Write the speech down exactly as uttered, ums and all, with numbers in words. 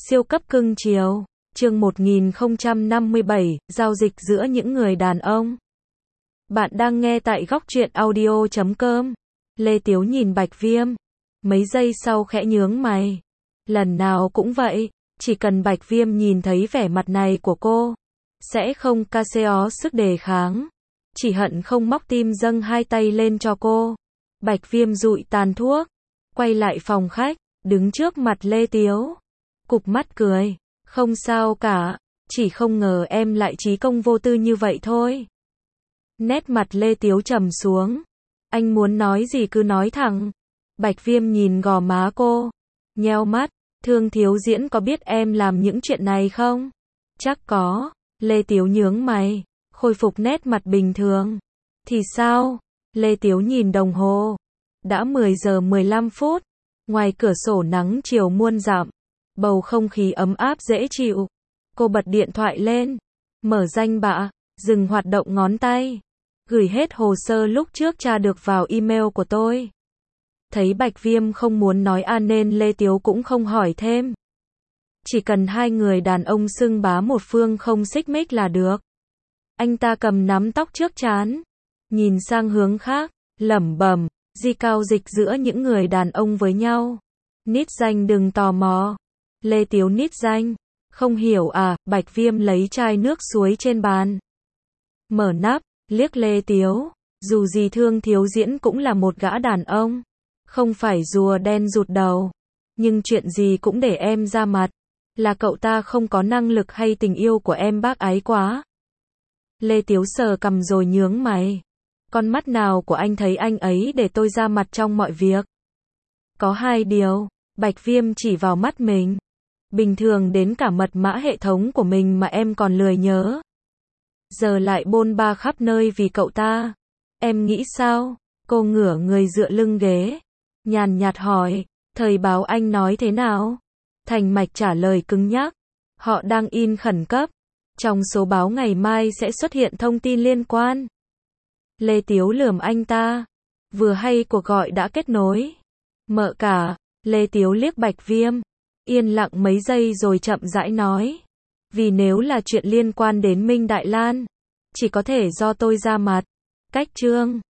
Siêu cấp cưng chiều. Chương một nghìn không trăm năm mươi bảy, giao dịch giữa những người đàn ông. Bạn đang nghe tại góc truyện audio chấm com. Lê Tiếu nhìn Bạch Viêm. Mấy giây sau khẽ nhướng mày. Lần nào cũng vậy, chỉ cần Bạch Viêm nhìn thấy vẻ mặt này của cô, sẽ không ca xê-ó sức đề kháng. Chỉ hận không móc tim dâng hai tay lên cho cô. Bạch Viêm dụi tàn thuốc, quay lại phòng khách, đứng trước mặt Lê Tiếu. Cụp mắt cười. Không sao cả, chỉ không ngờ em lại trí công vô tư như vậy thôi. Nét mặt Lê Tiếu trầm xuống. Anh muốn nói gì cứ nói thẳng. Bạch Viêm nhìn gò má cô, nheo mắt. Thương Thiếu Diễn có biết em làm những chuyện này không? Chắc có. Lê Tiếu nhướng mày, khôi phục nét mặt bình thường. Thì sao? Lê Tiếu nhìn đồng hồ. Đã mười giờ mười lăm phút. Ngoài cửa sổ nắng chiều muôn dặm. Bầu không khí ấm áp dễ chịu. Cô bật điện thoại lên, mở danh bạ, dừng hoạt động ngón tay, gửi hết hồ sơ lúc trước tra được vào email của tôi. Thấy Bạch Viêm không muốn nói a nên Lê Tiếu cũng không hỏi thêm. Chỉ cần hai người đàn ông xưng bá một phương không xích mích là được. Anh ta cầm nắm tóc trước trán, nhìn sang hướng khác, lẩm bẩm, di cao dịch giữa những người đàn ông với nhau. Nít danh đừng tò mò. Lê Tiếu nít danh. Không hiểu à? Bạch Viêm lấy chai nước suối trên bàn, mở nắp, liếc Lê Tiếu. Dù gì Thương Thiếu Diễn cũng là một gã đàn ông, không phải rùa đen rụt đầu. Nhưng chuyện gì cũng để em ra mặt. Là cậu ta không có năng lực hay tình yêu của em bác ái quá? Lê Tiếu sờ cằm rồi nhướng mày. Con mắt nào của anh thấy anh ấy để tôi ra mặt trong mọi việc? Có hai điều. Bạch Viêm chỉ vào mắt mình. Bình thường đến cả mật mã hệ thống của mình mà em còn lười nhớ. Giờ lại bôn ba khắp nơi vì cậu ta. Em nghĩ sao? Cô ngửa người dựa lưng ghế, nhàn nhạt hỏi. Thời báo anh nói thế nào? Thành Mạch trả lời cứng nhắc. Họ đang in khẩn cấp. Trong số báo ngày mai sẽ xuất hiện thông tin liên quan. Lê Tiếu lườm anh ta. Vừa hay cuộc gọi đã kết nối. Mợ cả. Lê Tiếu liếc Bạch Viêm. Yên lặng mấy giây rồi chậm rãi nói. Vì nếu là chuyện liên quan đến Minh Đại Lan, chỉ có thể do tôi ra mặt. Cách chương.